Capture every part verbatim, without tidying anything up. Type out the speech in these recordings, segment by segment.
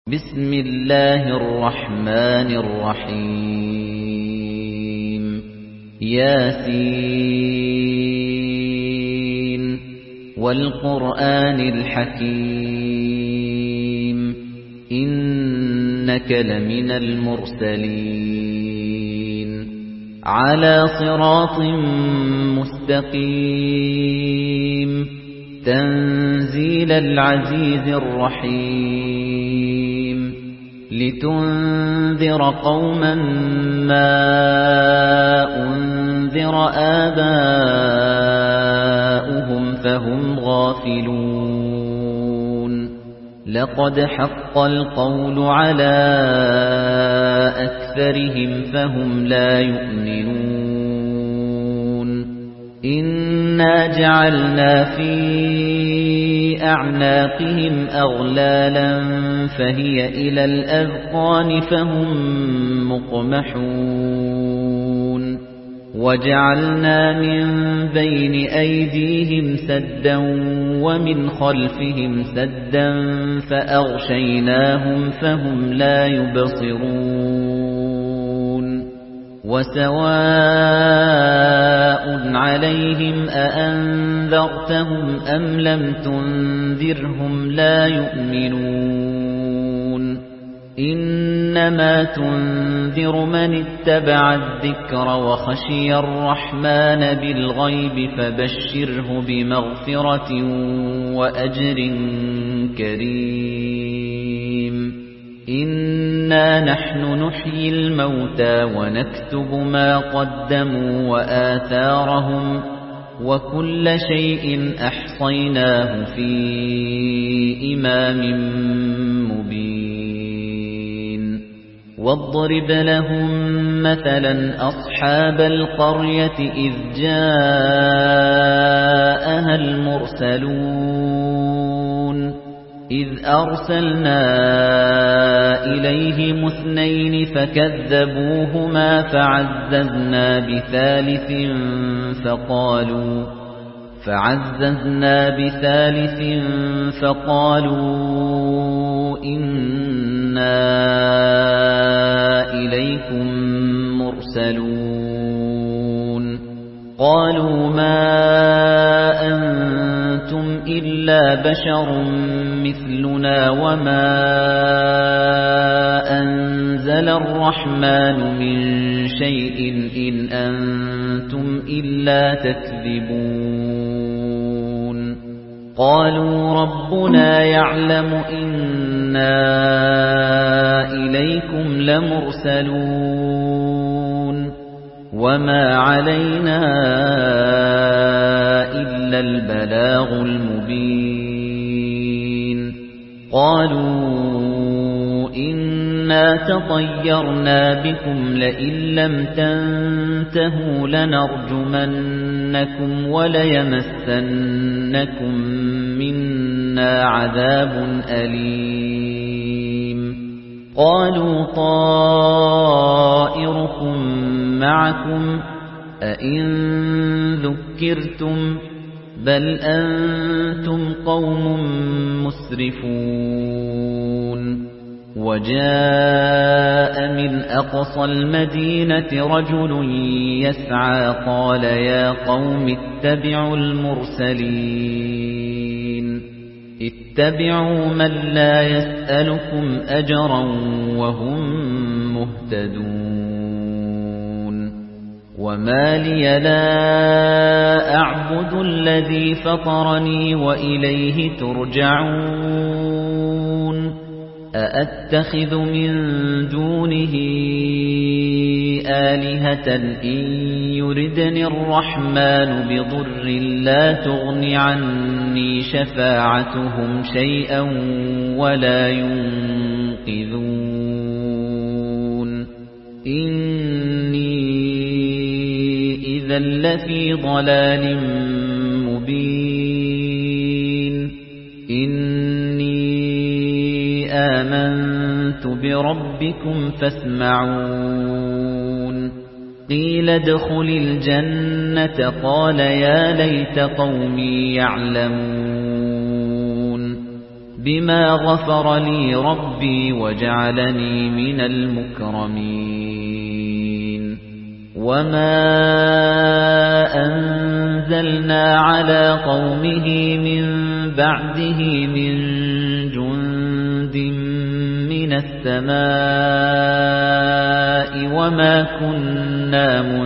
بسم الله الرحمن الرحيم ياسين والقرآن الحكيم إنك لمن المرسلين على صراط مستقيم تنزيل العزيز الرحيم لتنذر قوما ما أنذر آباؤهم فهم غافلون لقد حق القول على أكثرهم فهم لا يؤمنون إنا جعلنا في أعناقهم أغلالا فهي إلى الأذقان فهم مقمحون وجعلنا من بين أيديهم سدا ومن خلفهم سدا فأغشيناهم فهم لا يبصرون وسواء عليهم أأنذرتهم أم لم تنذرهم لا يؤمنون إنما تنذر من اتبع الذكر وخشي الرحمن بالغيب فبشره بمغفرة وأجر كريم إنا نحن نحيي الموتى ونكتب ما قدموا وآثارهم وكل شيء أحصيناه في إمام مبين واضرب لهم مثلا أصحاب القرية إذ جاءها المرسلون إذ أرسلنا إليهم اثنين فكذبوهما فعززنا بثالث فقالوا فعززنا بثالث فقالوا إنا إليكم مرسلون قالوا ما أنتم إلا بشر مثلنا وما أنزل الرحمن من شيء إن أنتم إلا تكذبون قالوا ربنا يعلم إنا إليكم لمرسلون وما علينا إلا البلاغ المبين قالوا إنا تطيرنا بكم لئن لم تنتهوا لنرجمنكم وليمسنكم منا عذاب أليم قالوا طائركم معكم أئن ذكرتم بل أنتم قوم مسرفون وجاء من أقصى المدينة رجل يسعى قال يا قوم اتبعوا المرسلين اتبعوا من لا يسألكم أجرا وهم مهتدون وما لي لا أعبد الذي فطرني وإليه ترجعون أأتخذ من دونه آلهة إن يردني الرحمن بضر لا تغن عني شفاعتهم شيئا ولا ينقذون إني إذا لفي ضلال مبين إني آمنت بربكم فاسمعون قيل ادخل الجنة قال يا ليت قومي يعلمون بما غفر لي ربي وجعلني من المكرمين وما أنزلنا على قومه من بعده من جند من السماء وما كنا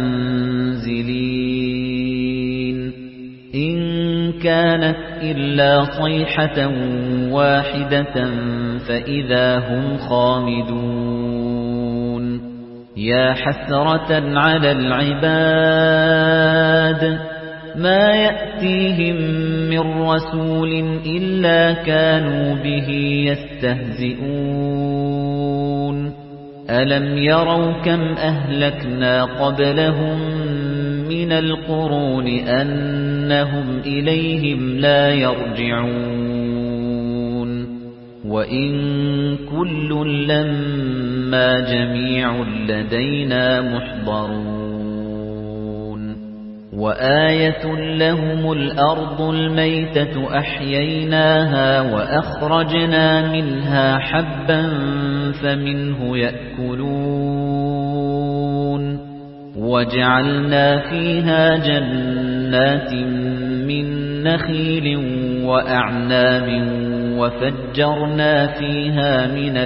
منزلين إن كانت إلا صيحة واحدة فإذا هم خامدون يا حسرة على العباد ما يأتيهم من رسول إلا كانوا به يستهزئون ألم يروا كم أهلكنا قبلهم من القرون أنهم إليهم لا يرجعون وإن كل لما جميع لدينا محضرون وآية لهم الأرض الميتة أحييناها وأخرجنا منها حبا فمنه يأكلون وجعلنا فيها جنات من نخيل وأعناب وفجرنا فيها من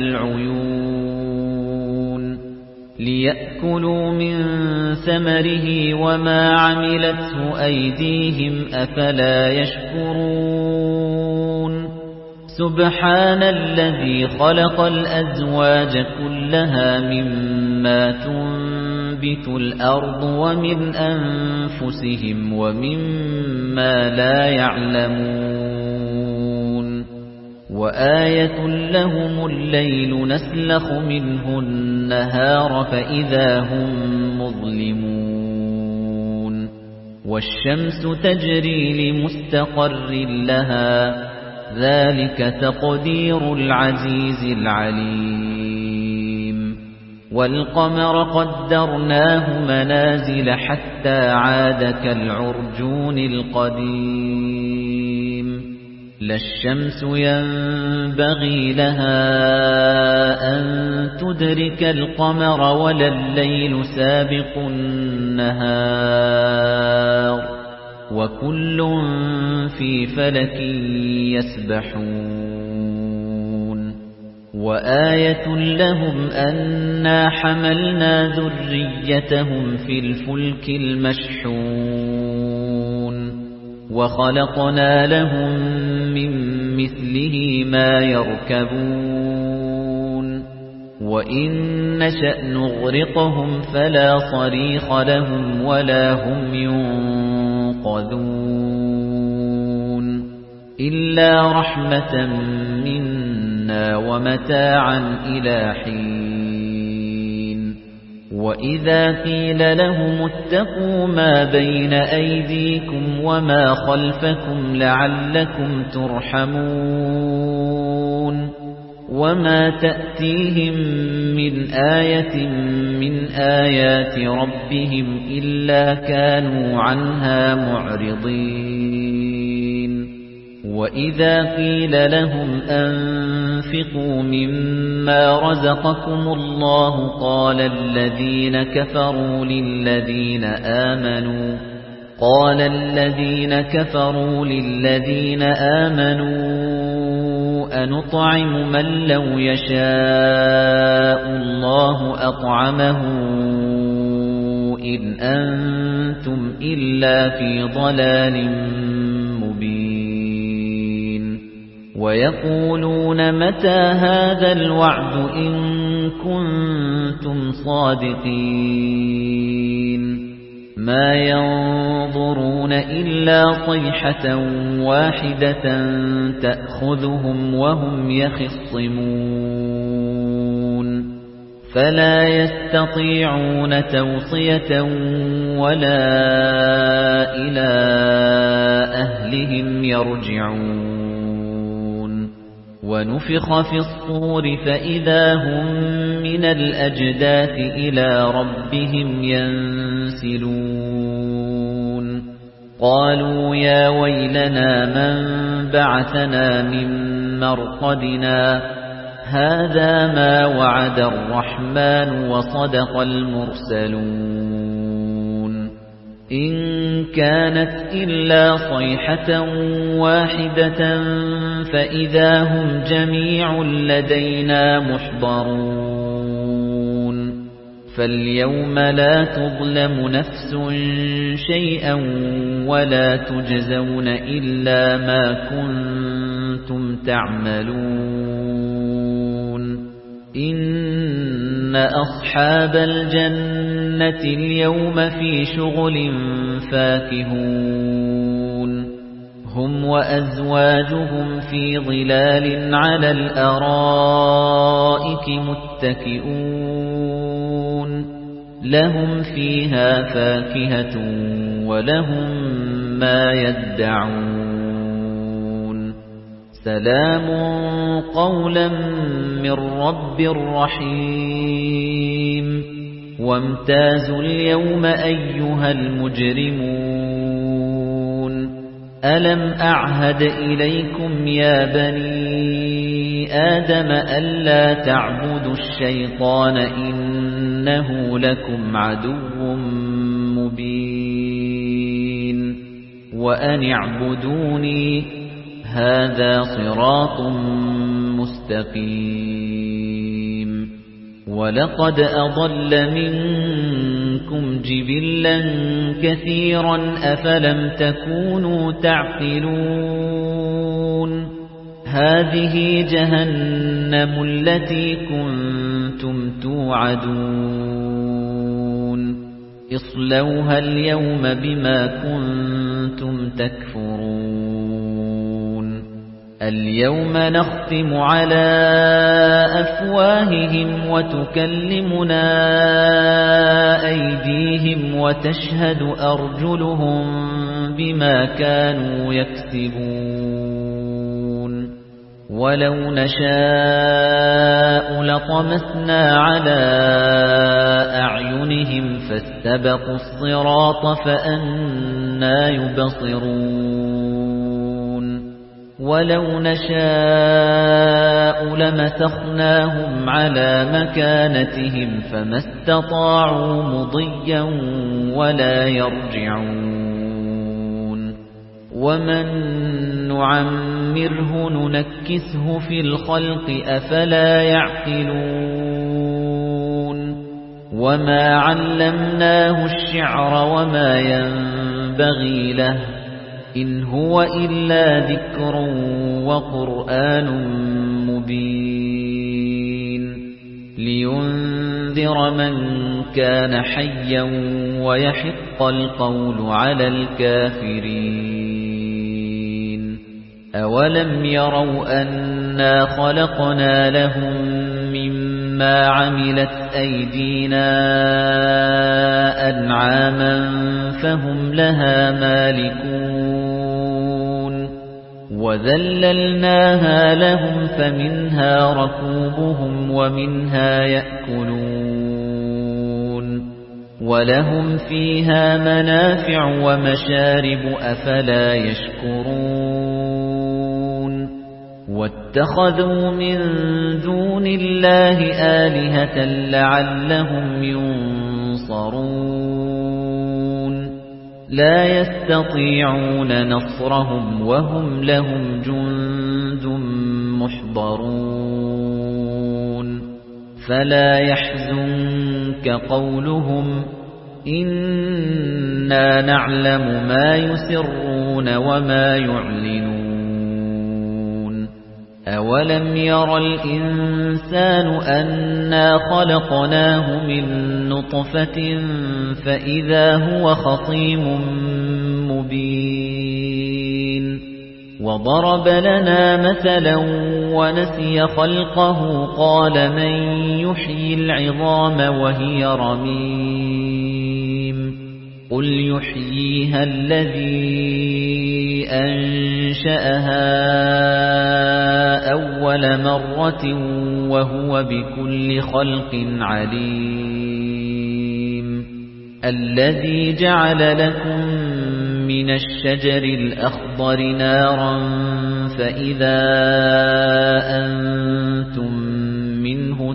العيون ليأكلوا من ثمره وما عملته أيديهم أفلا يشكرون سبحان الذي خلق الأزواج كلها مما تنبت الأرض ومن أنفسهم ومما لا يعلمون وآية لهم الليل نسلخ منه النهار فإذا هم مظلمون والشمس تجري لمستقر لها ذلك تقدير العزيز العليم والقمر قدرناه منازل حتى عاد كالعرجون القديم لا الشمس ينبغي لها أن تدرك القمر ولا الليل سابق النهار وكل في فلك يسبحون وآية لهم أنا حملنا ذريتهم في الفلك المشحون وخلقنا لهم من مثله ما يركبون وإن نشأ نغرقهم فلا صريخ لهم ولا هم ينقذون إلا رحمة منا ومتاعا إلى حين وإذا قيل لهم اتقوا ما بين أيديكم وما خلفكم لعلكم ترحمون وما تأتيهم من آية من آيات ربهم إلا كانوا عنها معرضين وإذا قيل لهم أنفقوا مما رزقكم الله قال الذين كفروا للذين آمنوا قال الذين كفروا للذين آمنوا أنطعم من لو يشاء الله أطعمه إن أنتم إلا في ضلال مبين ويقولون متى هذا الوعد إن كنتم صادقين ما ينظرون إلا صيحة واحدة تأخذهم وهم يخصمون فلا يستطيعون توصية ولا إلى أهلهم يرجعون ونفخ في الصور فإذا هم من الأجداث إلى ربهم ينسلون قالوا يا ويلنا من بعثنا من مرقدنا هذا ما وعد الرحمن وصدق المرسلون إن كانت إلا صيحة واحدة فإذا هم جميع لدينا محضرون فاليوم لا تظلم نفس شيئا ولا تجزون إلا ما كنتم تعملون إن أصحاب الجنة اليوم في شغل فاكهون هم وأزواجهم في ظلال على الأرائك متكئون لهم فيها فاكهة ولهم ما يدعون سلام قولا من رب رحيم وامتازوا اليوم أيها المجرمون ألم أعهد إليكم يا بني آدم ألا تعبدوا الشيطان إنه لكم عدو مبين وأن اعبدوني هذا صراط مستقيم ولقد أضل منكم جبلا كثيرا أفلم تكونوا تعقلون هذه جهنم التي كنتم توعدون اصلوها اليوم بما كنتم تكفرون اليوم نختم على أفواههم وتكلمنا أيديهم وتشهد أرجلهم بما كانوا يكسبون ولو نشاء لطمسنا على أعينهم فاستبقوا الصراط فأنى يبصرون ولو نشاء لمسخناهم على مكانتهم فما استطاعوا مضيا ولا يرجعون ومن نعمره ننكسه في الخلق أفلا يعقلون وما علمناه الشعر وما ينبغي له إن هو إلا ذكر وقرآن مبين لينذر من كان حيا ويحق القول على الكافرين أولم يروا أنا خلقنا لهم مما عملت أيدينا أنعاما فهم لها مالكون وذللناها لهم فمنها ركوبهم ومنها يأكلون ولهم فيها منافع ومشارب أفلا يشكرون واتخذوا من دون الله آلهة لعلهم ينصرون لا يستطيعون نصرهم وهم لهم جند محضرون فلا يحزنك قولهم إنا نعلم ما يسرون وما يعلنون أولم ير الإنسان أنا خلقناه من نطفة فإذا هو خصيم مبين وضرب لنا مثلا ونسي خلقه قال من يحيي العظام وهي رميم قل يحييها الذي أنشأها أول مرة وهو بكل خلق عليم الذي جعل لكم من مِنَ الشَّجَرِ الْأَخْضَرِ نَارًا فَإِذَا أَنتُم مِّنْهُ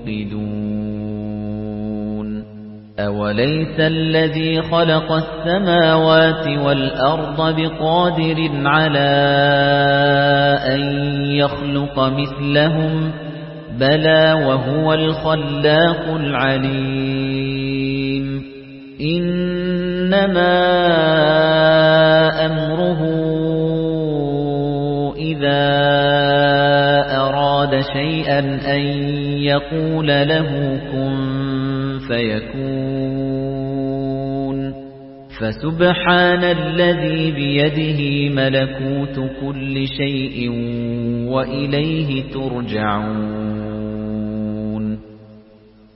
تُوقِدُونَ أَوَلَيْسَ الَّذِي خَلَقَ السَّمَاوَاتِ وَالْأَرْضَ بِقَادِرٍ عَلَىٰ أَن يَخْلُقَ مِثْلَهُم ۚ بَلَىٰ وَهُوَ الْخَلَّاقُ الْعَلِيمُ إِنَّمَا أَمْرُهُ إِذَا أَرَادَ شَيْئًا أَن يَقُولَ لَهُ كُن فَيَكُونُ فَسُبْحَانَ الَّذِي بِيَدِهِ مَلَكُوتُ كُلِّ شَيْءٍ وَإِلَيْهِ تُرْجَعُونَ